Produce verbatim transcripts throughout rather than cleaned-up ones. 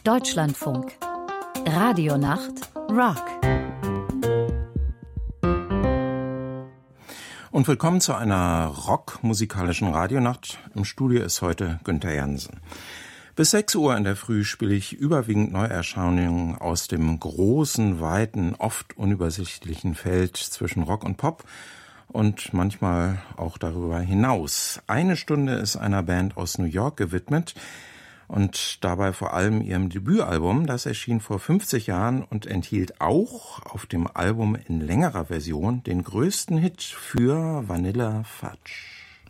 Deutschlandfunk. Radionacht Rock. Und willkommen zu einer rockmusikalischen Radionacht. Im Studio ist heute Günther Jansen. Bis sechs Uhr in der Früh spiele ich überwiegend Neuerscheinungen aus dem großen, weiten, oft unübersichtlichen Feld zwischen Rock und Pop und manchmal auch darüber hinaus. Eine Stunde ist einer Band aus New York gewidmet und dabei vor allem ihrem Debütalbum. Das erschien vor fünfzig Jahren und enthielt auch auf dem Album in längerer Version den größten Hit für Vanilla Fudge.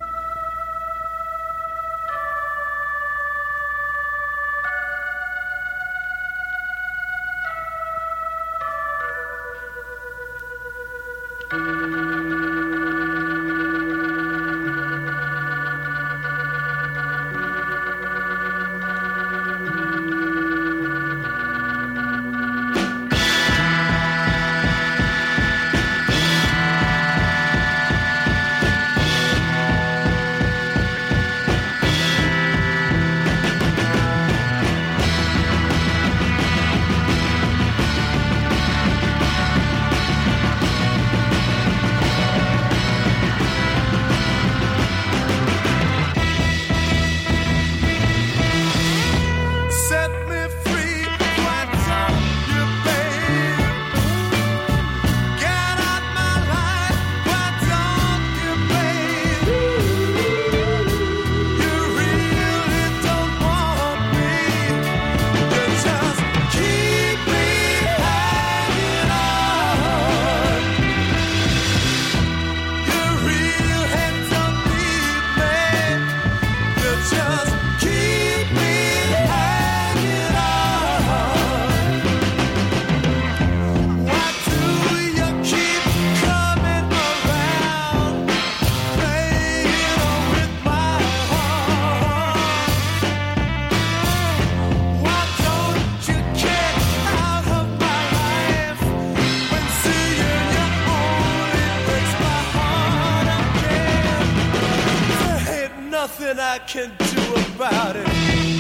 I can do about it.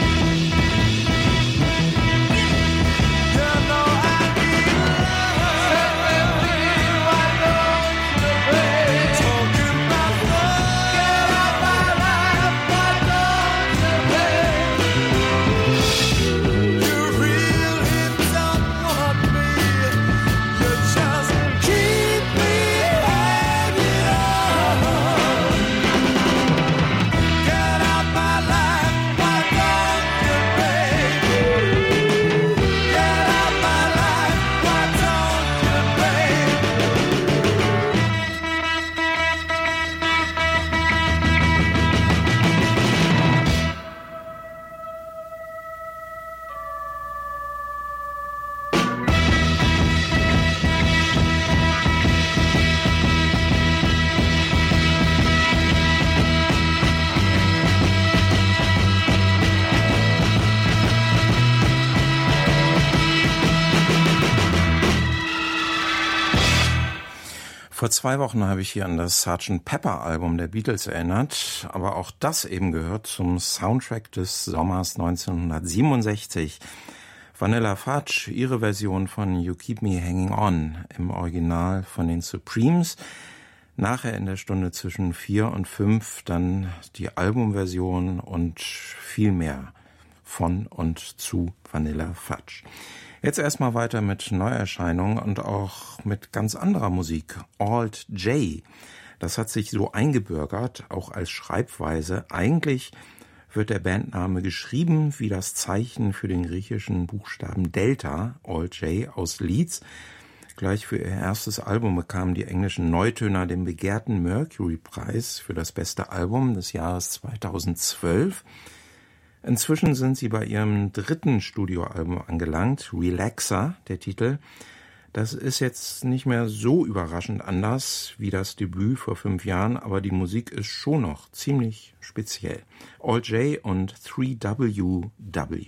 Vor zwei Wochen habe ich hier an das Sergeant Pepper Album der Beatles erinnert, aber auch das eben gehört zum Soundtrack des Sommers neunzehnhundertsiebenundsechzig. Vanilla Fudge, ihre Version von You Keep Me Hanging On, im Original von den Supremes. Nachher in der Stunde zwischen vier und fünf dann die Albumversion und viel mehr von und zu Vanilla Fudge. Jetzt erstmal weiter mit Neuerscheinungen und auch mit ganz anderer Musik. Alt J, das hat sich so eingebürgert, auch als Schreibweise. Eigentlich wird der Bandname geschrieben wie das Zeichen für den griechischen Buchstaben Delta, Alt J aus Leeds. Gleich für ihr erstes Album bekamen die englischen Neutöner den begehrten Mercury-Preis für das beste Album des Jahres zweitausendzwölf. Inzwischen sind sie bei ihrem dritten Studioalbum angelangt, Relaxer, der Titel. Das ist jetzt nicht mehr so überraschend anders wie das Debüt vor fünf Jahren, aber die Musik ist schon noch ziemlich speziell. Alt J und drei W W.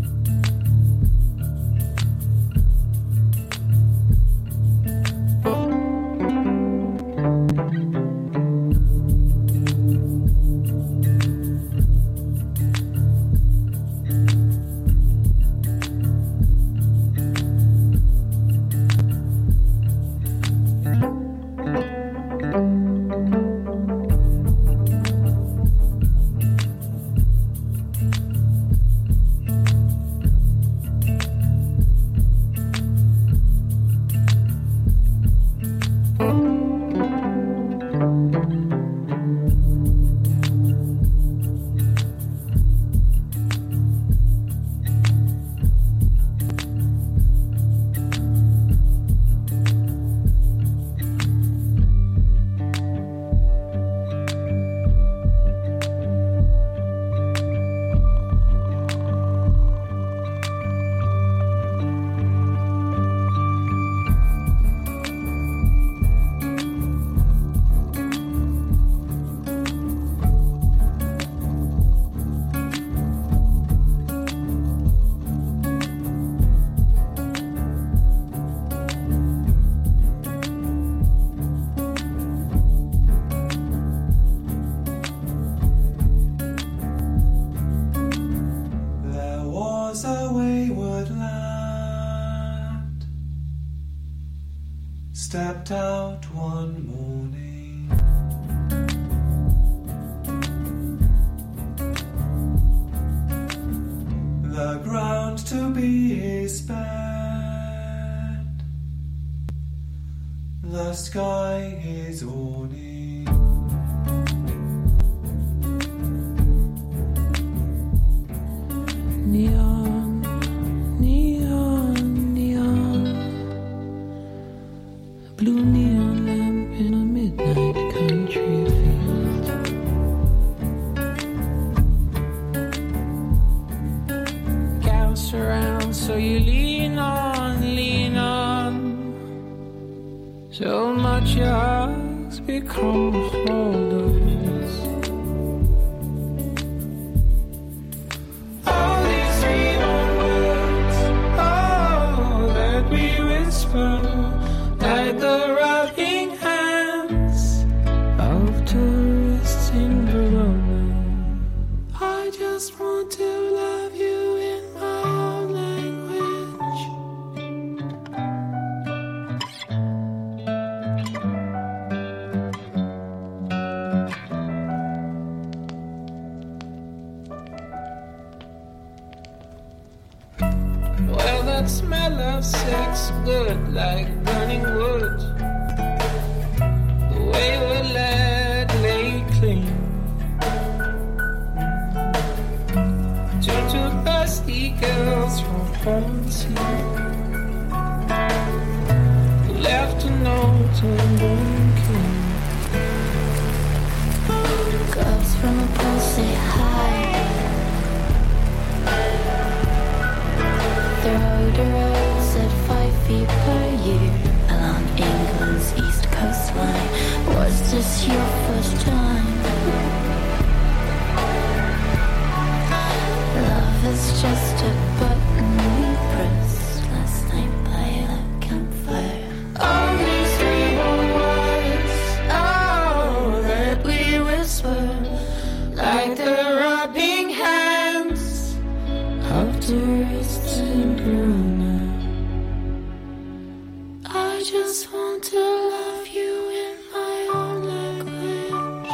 Oh. stepped out one morning. The ground to be is spared. The sky is awning. Neon, neon, neon. A blue neon lamp in a midnight country field. Counts around, so you lean on, lean on. So much your hugs become a hold of us. All these dreaming words, oh, that we whisper, like the rubbing hands of tourists in Verona. I just want to love you in my own language. Well, that smell of sex good like burning wood. The wayward lad lay clean to two thirsty girls from Hornsey who left a note on the king. Girls from a pool say hi. The road roads at five feet per year along England's east coastline. Was this your first time? Love is just a button we pressed last night by a campfire. All these dreaming words, oh, that we whisper, like the rubbing hands of tourists in Verona. I just want to love you in my own language.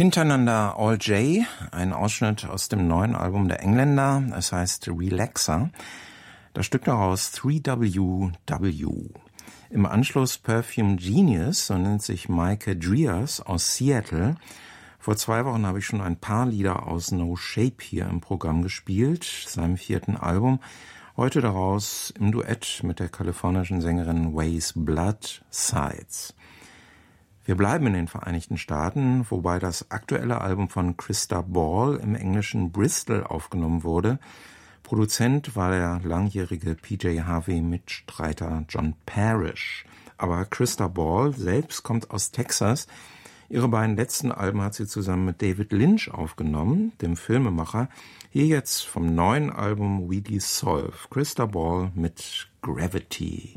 Hintereinander All J, ein Ausschnitt aus dem neuen Album der Engländer, es heißt Relaxer. Das Stück daraus three W W. Im Anschluss Perfume Genius, so nennt sich Mike Drias aus Seattle. Vor zwei Wochen habe ich schon ein paar Lieder aus No Shape hier im Programm gespielt, seinem vierten Album. Heute daraus im Duett mit der kalifornischen Sängerin Ways Blood Sides. Wir bleiben in den Vereinigten Staaten, wobei das aktuelle Album von Krista Ball im englischen Bristol aufgenommen wurde. Produzent war der langjährige P J Harvey-Mitstreiter John Parrish. Aber Krista Ball selbst kommt aus Texas. Ihre beiden letzten Alben hat sie zusammen mit David Lynch aufgenommen, dem Filmemacher. Hier jetzt vom neuen Album We Dissolve. Krista Ball mit Gravity.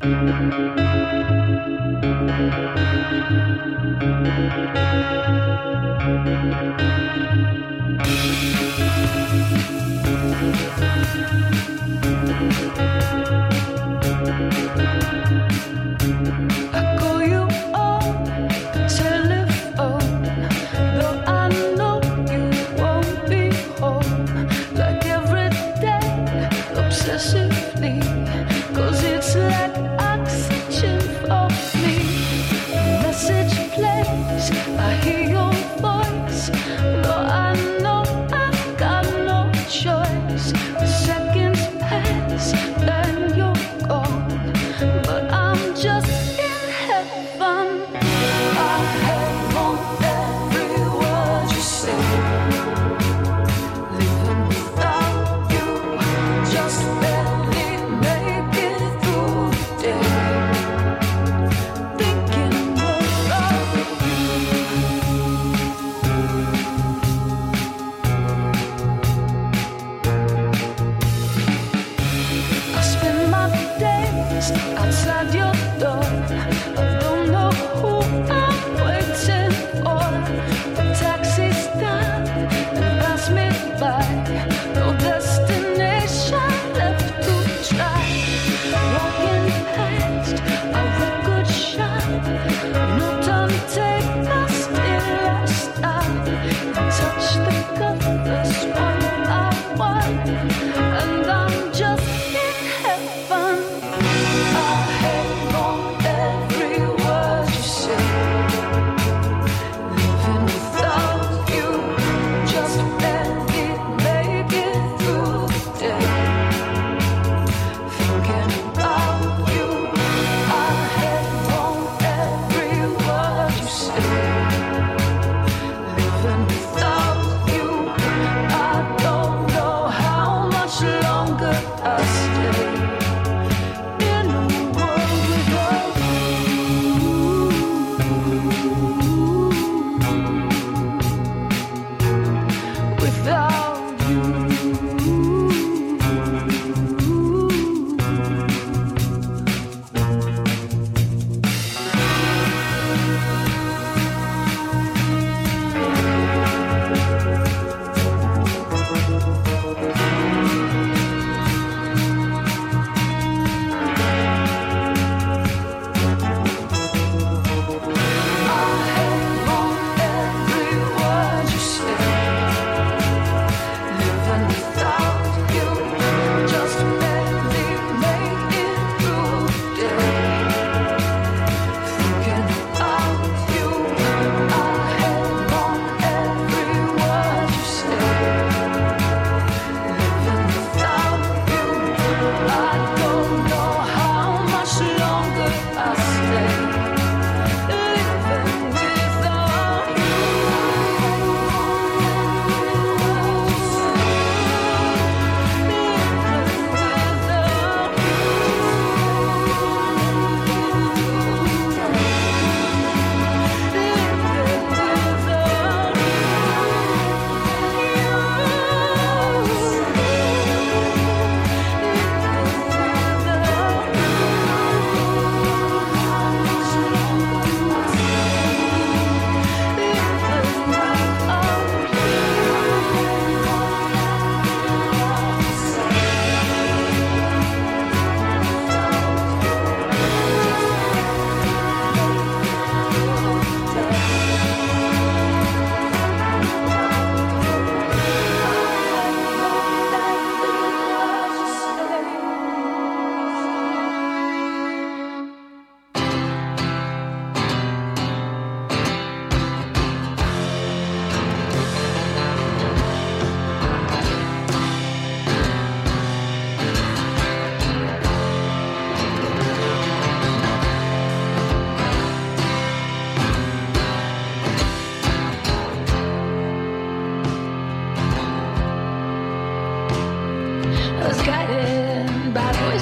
How much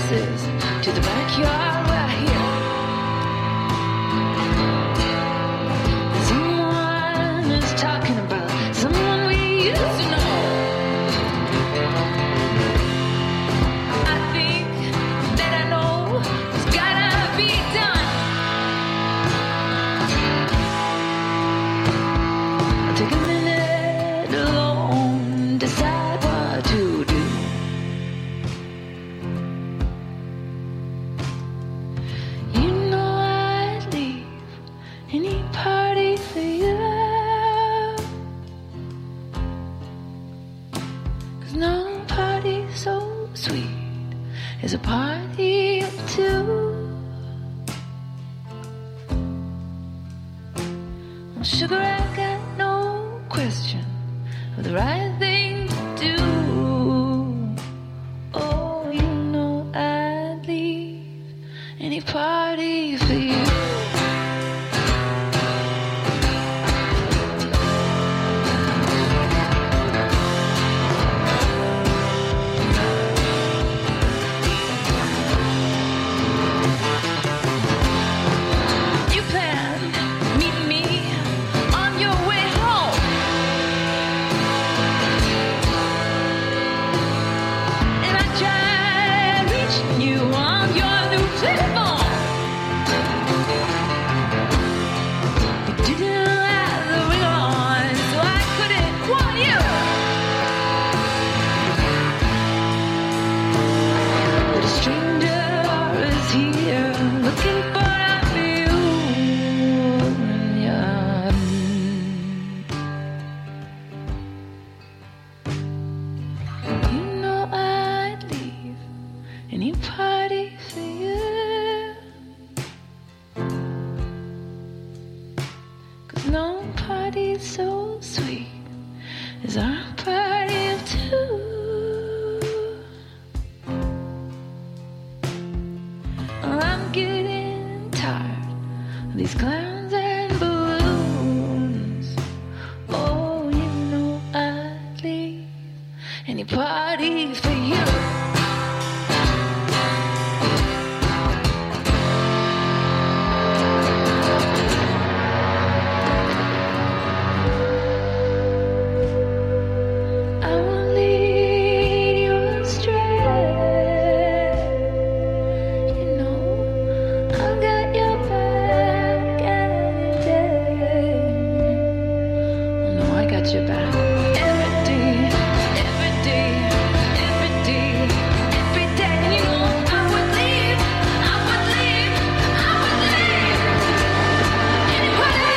faces to the backyard right here. Someone is talking about someone we used to know. I think that I know it's gotta be done. I'll take a minute alone, decide what to do. You know I'd leave any party for you, 'cause no party's so sweet as a party of two. Well, sugar, I got no question of the right thing to do. Oh, you know I'd leave any party for you. You planned meeting me on your way home, and I tried reaching you on your new telephone. You didn't have the ring on, so I couldn't call you. But a stranger is here looking for you, and yeah. You know I'd leave any party for you, 'cause no party's so sweet as our party of two. I'm getting tired of these clowns and balloons. Oh, you know I'd leave any party for you. I won't lead you astray. You know I've got your back any day. Oh no, I got your back every day, every day, every day, every day. And you know I would leave, I would leave, I would leave anybody.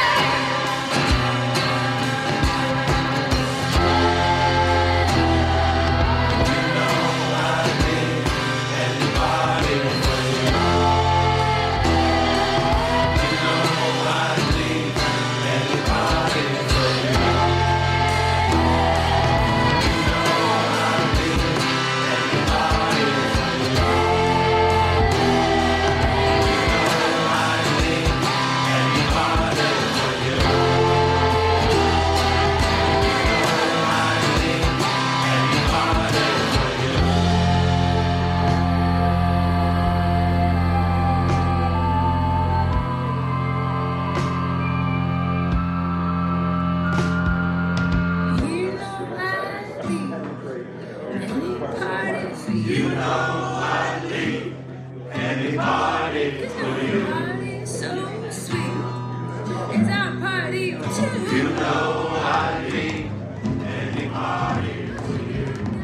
You know I'd leave any party for you. You know I'd leave any party for you. Party's so sweet. It's our party too. You know I'd leave any party for you.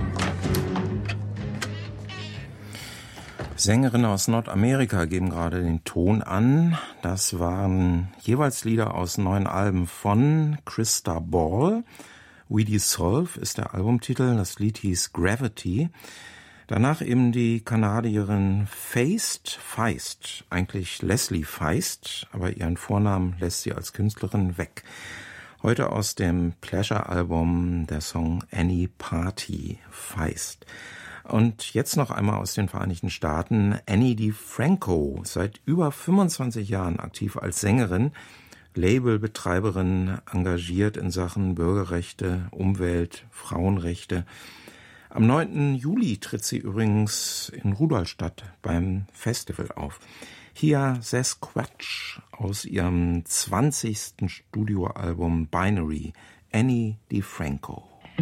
Sängerinnen aus Nordamerika geben gerade den Ton an. Das waren jeweils Lieder aus neuen Alben von Krista Ball. We Dissolve ist der Albumtitel, das Lied hieß Gravity. Danach eben die Kanadierin Feist, Feist, eigentlich Leslie Feist, aber ihren Vornamen lässt sie als Künstlerin weg. Heute aus dem Pleasure-Album der Song Any Party, Feist. Und jetzt noch einmal aus den Vereinigten Staaten, Annie DiFranco, seit über fünfundzwanzig Jahren aktiv als Sängerin, Labelbetreiberin, engagiert in Sachen Bürgerrechte, Umwelt, Frauenrechte. Am neunten Juli tritt sie übrigens in Rudolstadt beim Festival auf. Hier Sasquatch aus ihrem zwanzigsten Studioalbum Binary, Annie DiFranco.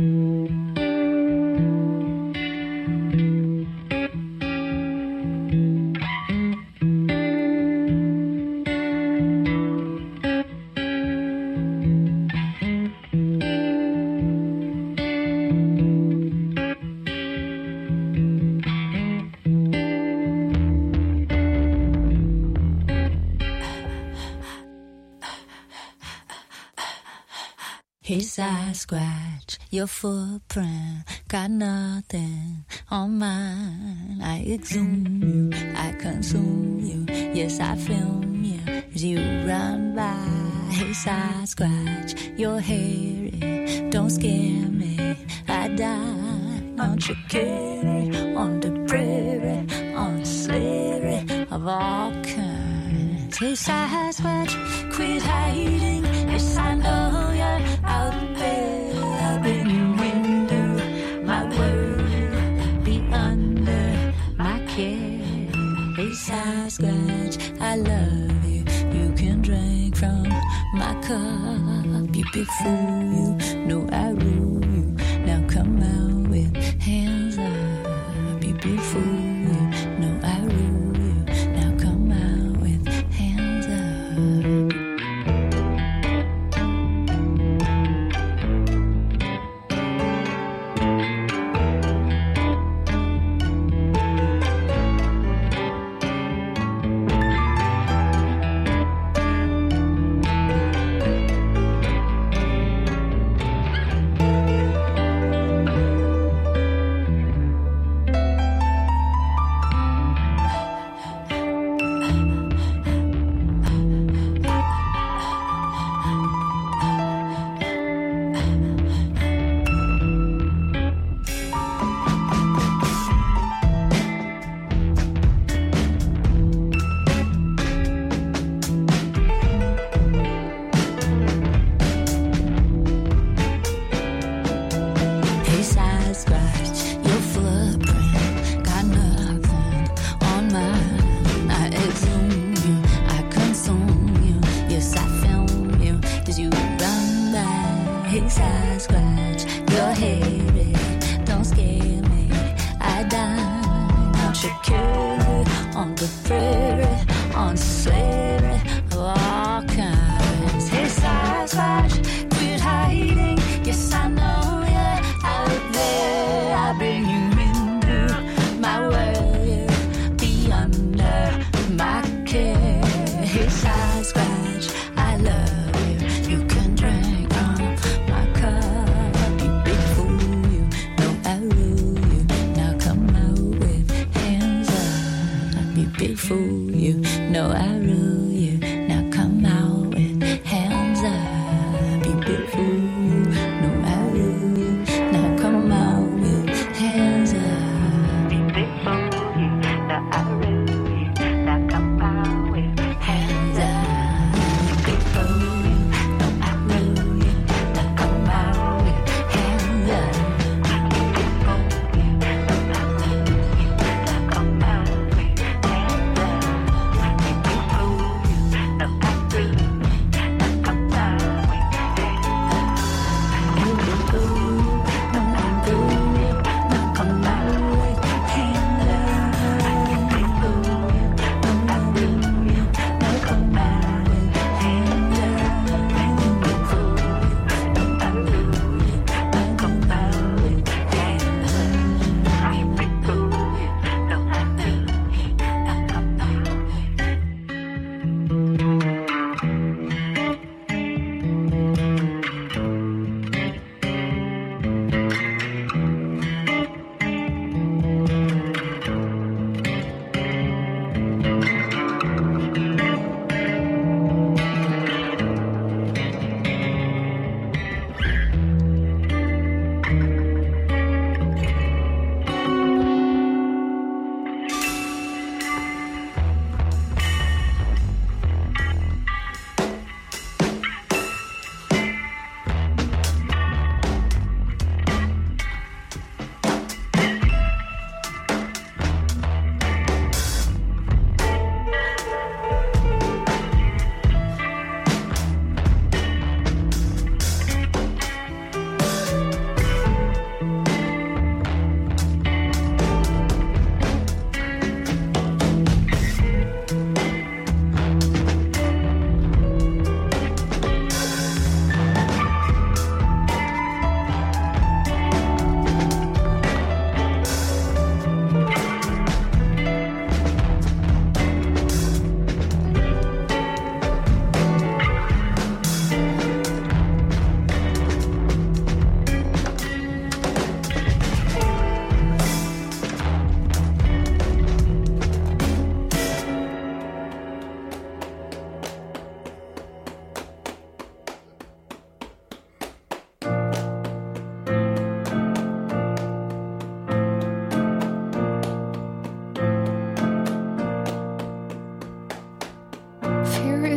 Hey Sasquatch, your footprint got nothing on mine. I exhume you, I consume you. Yes, I film you as you run by. Hey Sasquatch, you're hairy, don't scare me. I die on Chicory, on the prairie, on slavery of all kinds. Hey Sasquatch, quit hiding. Yes, I know you're out there. I've been window, my world be under my care. Hey Sasquatch, I love you. You can drink from my cup. You big fool, you know I rule you. Now come out with hands up. You big fool, you know I rule you. Now come out with hands up.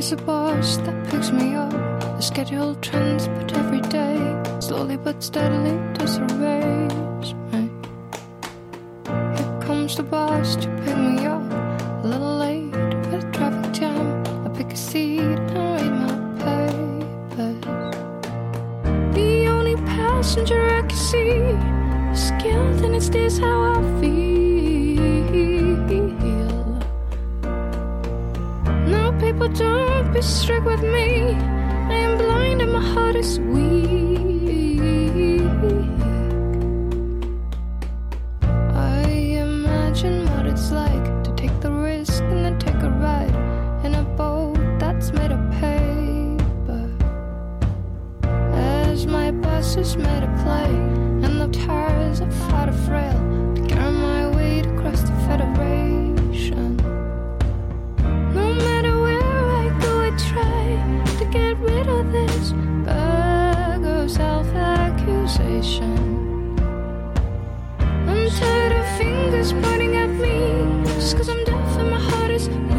There's a bus that picks me up. The scheduled trends, but every day, slowly but steadily disarrays me. Here comes the bus to pick me up. A little late with traffic jam. I pick a seat and read my papers. The only passenger I can see is guilt, and it's this how I feel. Now people, don't be strict with me. I am blind and my heart is weak. I imagine what it's like to take the risk and then take a ride in a boat that's made of paper. As my bus is made of clay and the tires are far too frail to carry my weight across the Federation. No matter where I go, I try to get rid of this bag of self-accusation. I'm tired of fingers pointing at me just cause I'm deaf and my heart is weak.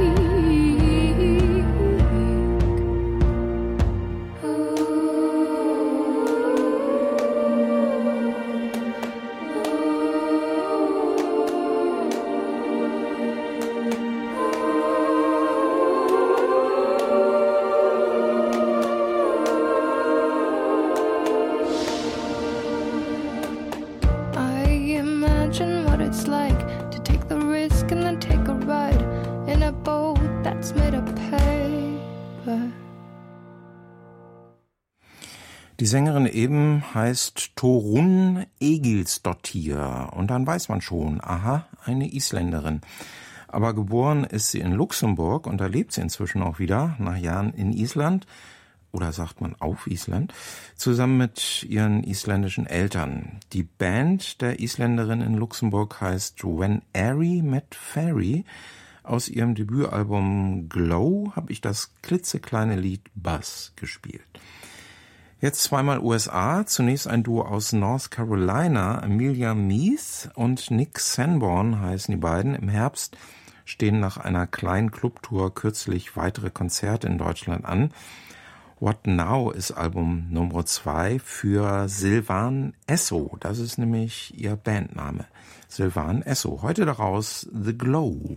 Die Sängerin eben heißt Torunn Egilsdottir und dann weiß man schon, aha, eine Isländerin. Aber geboren ist sie in Luxemburg und da lebt sie inzwischen auch wieder, nach Jahren in Island, oder sagt man auf Island, zusammen mit ihren isländischen Eltern. Die Band der Isländerin in Luxemburg heißt When Airy Met Fairy. Aus ihrem Debütalbum Glow habe ich das klitzekleine Lied Buzz gespielt. Jetzt zweimal U S A, zunächst ein Duo aus North Carolina, Amelia Meath und Nick Sanborn heißen die beiden. Im Herbst stehen nach einer kleinen Clubtour kürzlich weitere Konzerte in Deutschland an. What Now ist Album Nummer zwei für Sylvan Esso, das ist nämlich ihr Bandname. Sylvan Esso, heute daraus The Glow.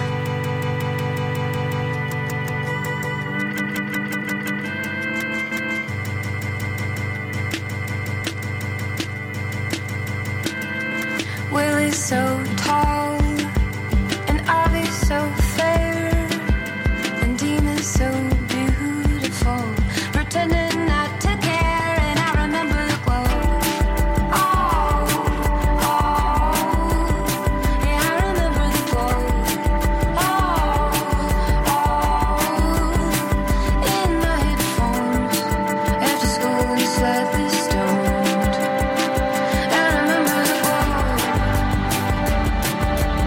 Willie's so tall and Ivy so fair and Dean is so beautiful, pretending not to care, and I remember the glow. Oh, oh, yeah, I remember the glow. Oh, oh, in my headphones after school and slightly stoned. I remember the glow.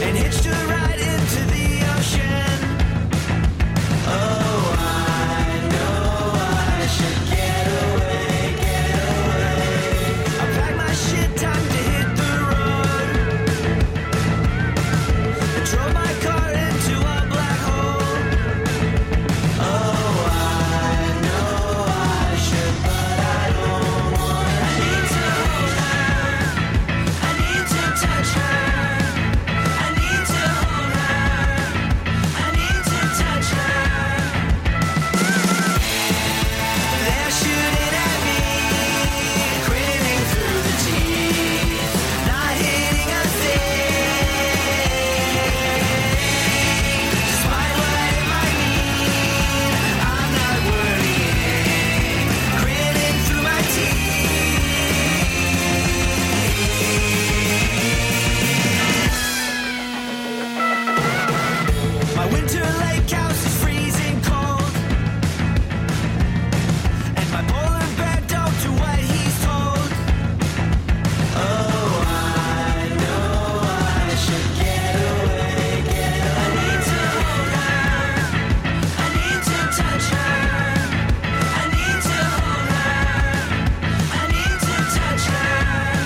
and hitched a ride into the ocean. Oh, I know I should get away, get away. I packed my shit, time to hit the road. I drove my car into a black hole. Oh, I know I should, but I don't want. I need to hold her. I need to touch her. I need to hold her. I need to touch her. They're shooting at me, grinning through the teeth, not hitting a thing. Despite what it might mean, I'm not worrying, grinning through my teeth. My winter lake house is freezing cold, and my polar bear don't do what he's told. Oh, I know I should get away, get away. I need to hold her. I need to touch her. I need to hold her. I need to touch her.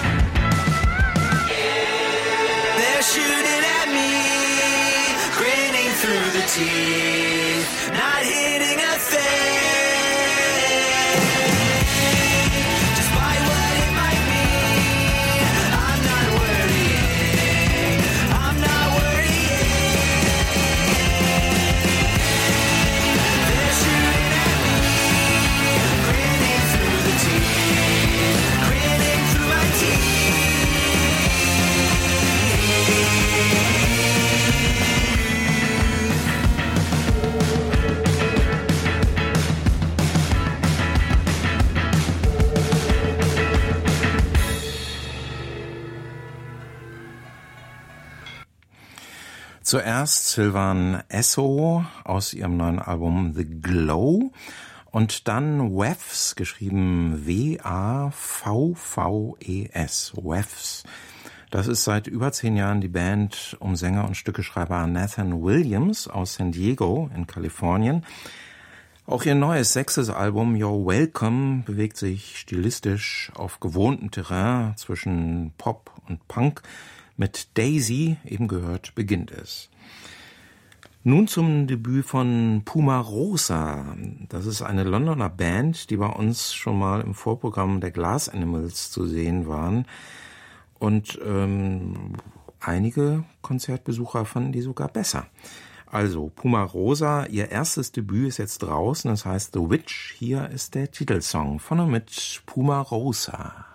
They're shooting at me, grinning through the teeth, not hitting a thing. Despite what it might mean, I'm not worrying. I'm not worrying. They're shooting at me, grinning through the teeth, grinning through my teeth. Zuerst Sylvan Esso aus ihrem neuen Album The Glow und dann Wavs, geschrieben W A V V E S, Wavs. Das ist seit über zehn Jahren die Band um Sänger und Stückeschreiber Nathan Williams aus San Diego in Kalifornien. Auch ihr neues sechstes Album You're Welcome bewegt sich stilistisch auf gewohntem Terrain zwischen Pop und Punk. Mit Daisy, eben gehört, beginnt es. Nun zum Debüt von Pumarosa. Das ist eine Londoner Band, die bei uns schon mal im Vorprogramm der Glass Animals zu sehen waren. Und ähm, einige Konzertbesucher fanden die sogar besser. Also Pumarosa, ihr erstes Debüt ist jetzt draußen, das heißt The Witch. Hier ist der Titelsong von und mit Pumarosa.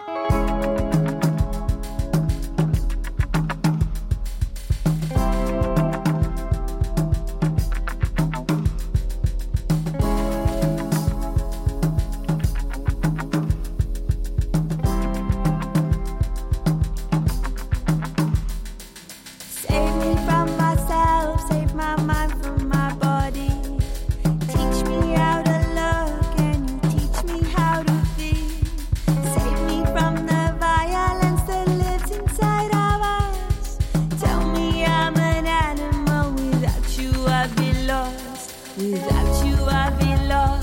Save me from myself, save my mind from my body. Teach me how to look and you teach me how to feel. Save me from the violence that lives inside of us. Tell me I'm an animal, without you I'd be lost. Without you I'd be lost.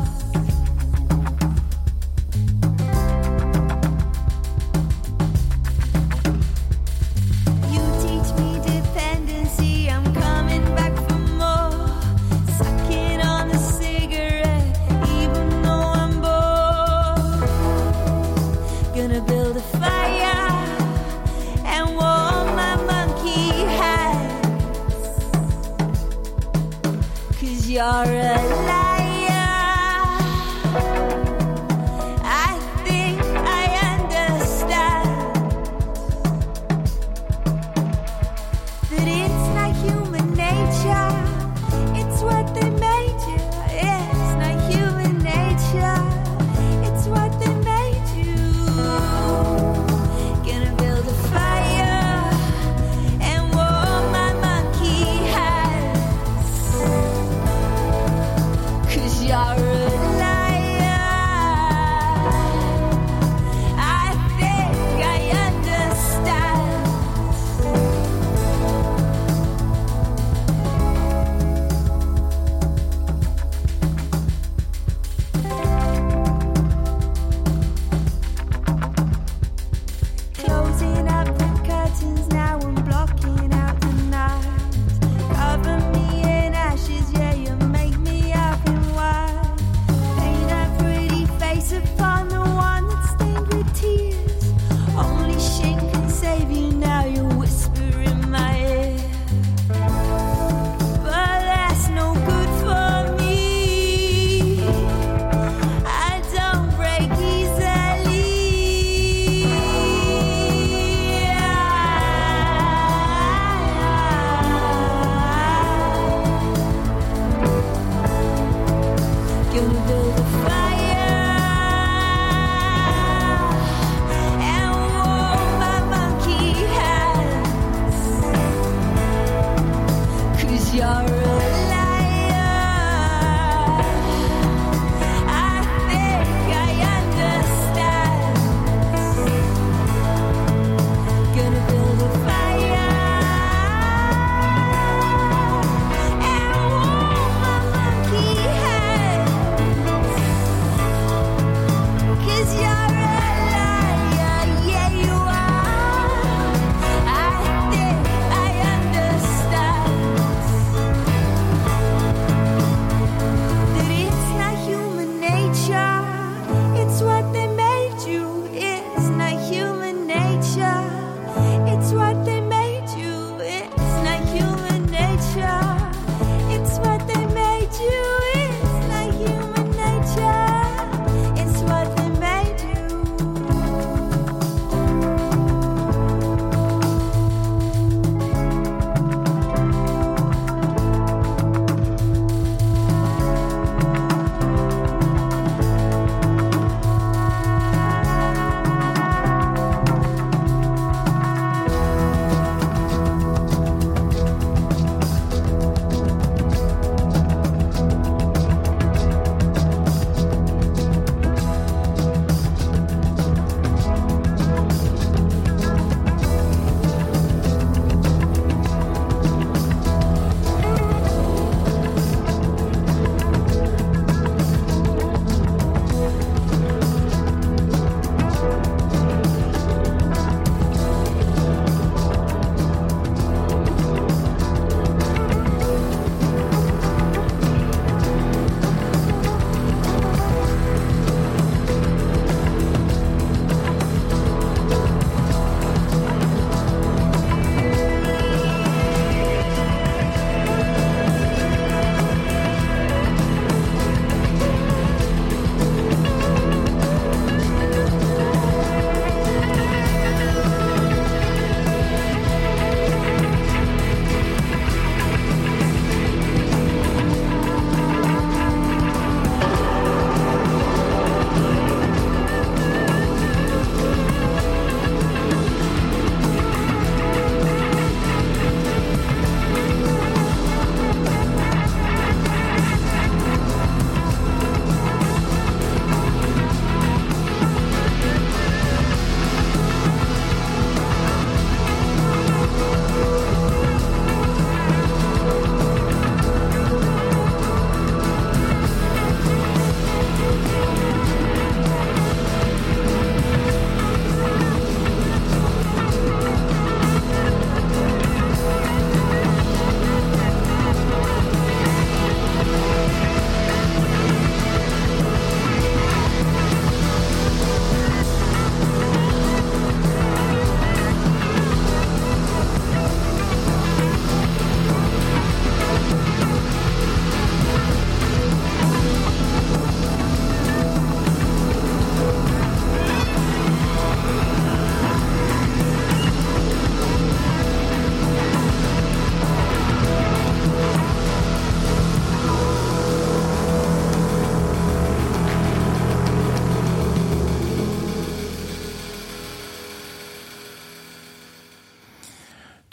You teach me dependency, I'm coming back for more. Sucking on a cigarette, even though I'm bored. Gonna build a fire and warm my monkey hands. 'Cause you're a liar. I think I understand that it's not human nature. It's what they made you. It's not human nature. It's what they made you. Gonna build a fire and warm my monkey hands.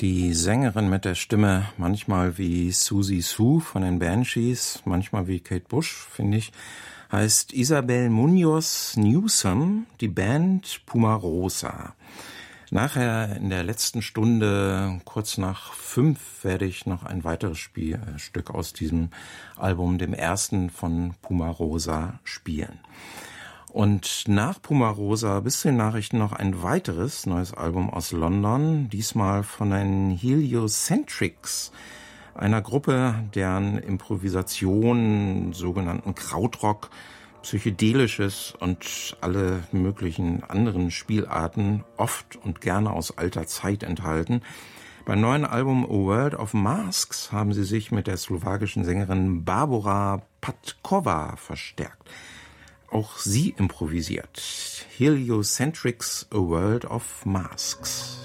Die Sängerin mit der Stimme, manchmal wie Susie Sue von den Banshees, manchmal wie Kate Bush, finde ich, heißt Isabel Munoz Newsom, die Band Pumarosa. Nachher in der letzten Stunde, kurz nach fünf, werde ich noch ein weiteres Spiel, äh, Stück aus diesem Album, dem ersten von Pumarosa, spielen. Und nach Pumarosa bis zu den Nachrichten noch ein weiteres neues Album aus London, diesmal von den Heliocentrics, einer Gruppe, deren Improvisation, sogenannten Krautrock, Psychedelisches und alle möglichen anderen Spielarten oft und gerne aus alter Zeit enthalten. Beim neuen Album A World of Masks haben sie sich mit der slowakischen Sängerin Barbora Patkova verstärkt. Auch sie improvisiert. Heliocentrics, A World of Masks.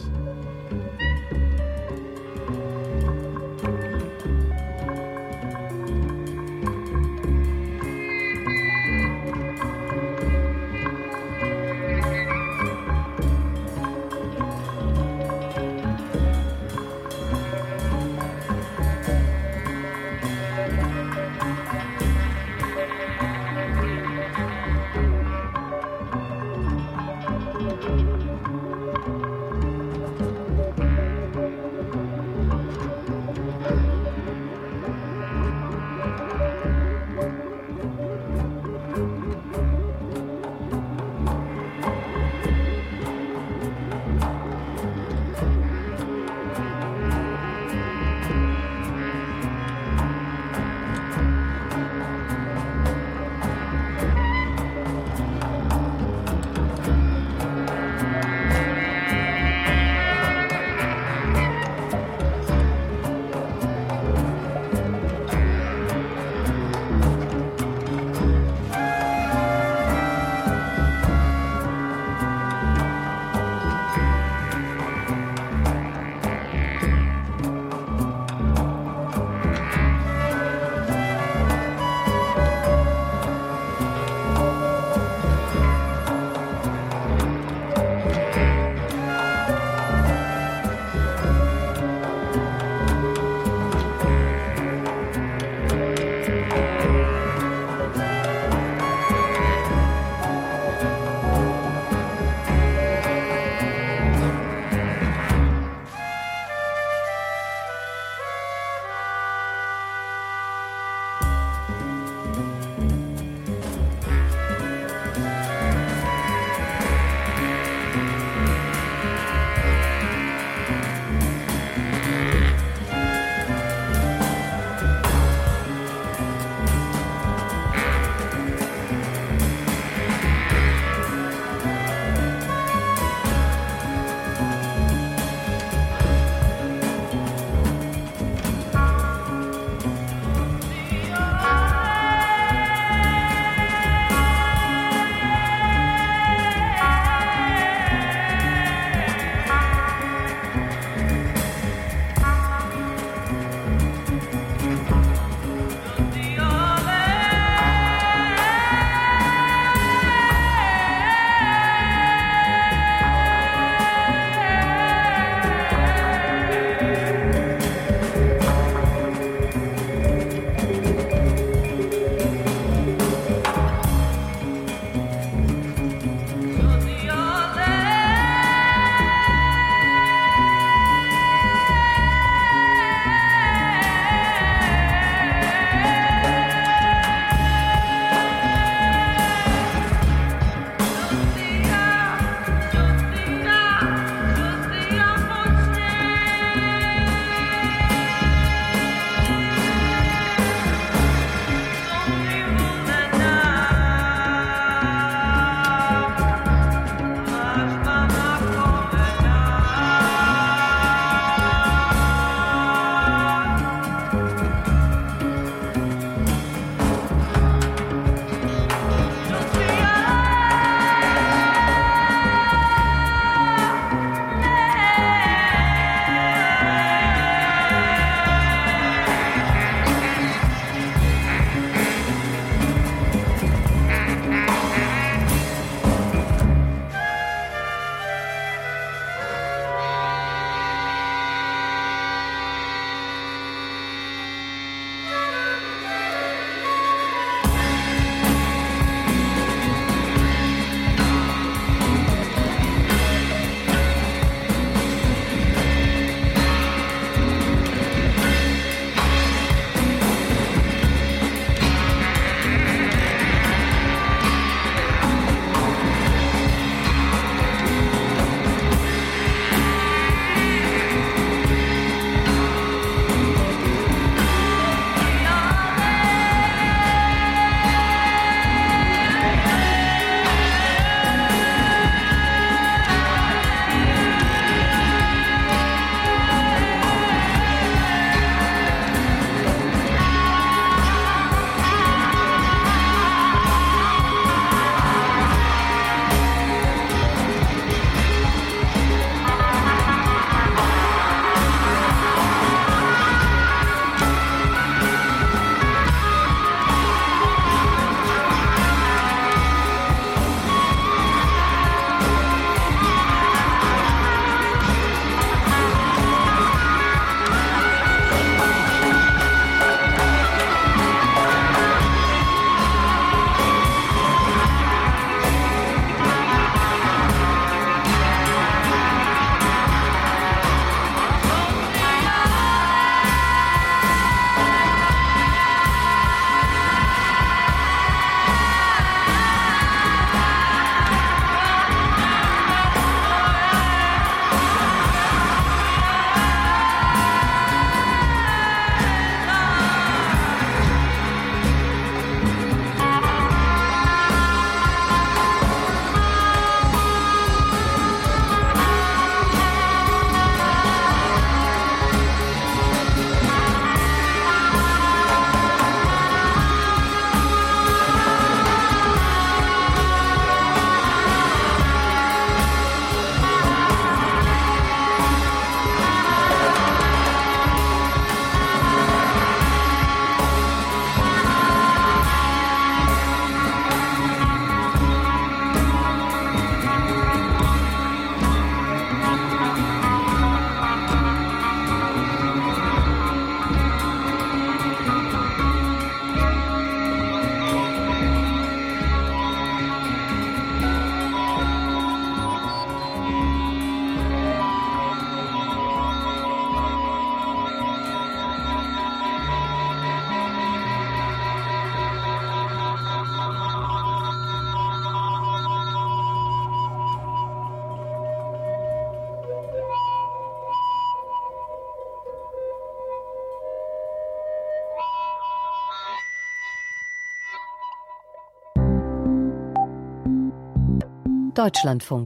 Deutschlandfunk